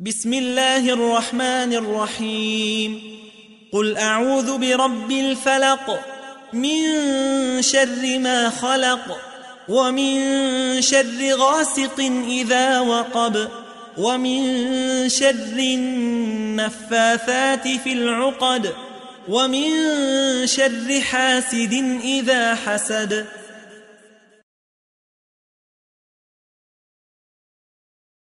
بسم الله الرحمن الرحيم قل أعوذ برب الفلق من شر ما خلق ومن شر غاسق إذا وقب ومن شر النفاثات في العقد ومن شر حاسد إذا حسد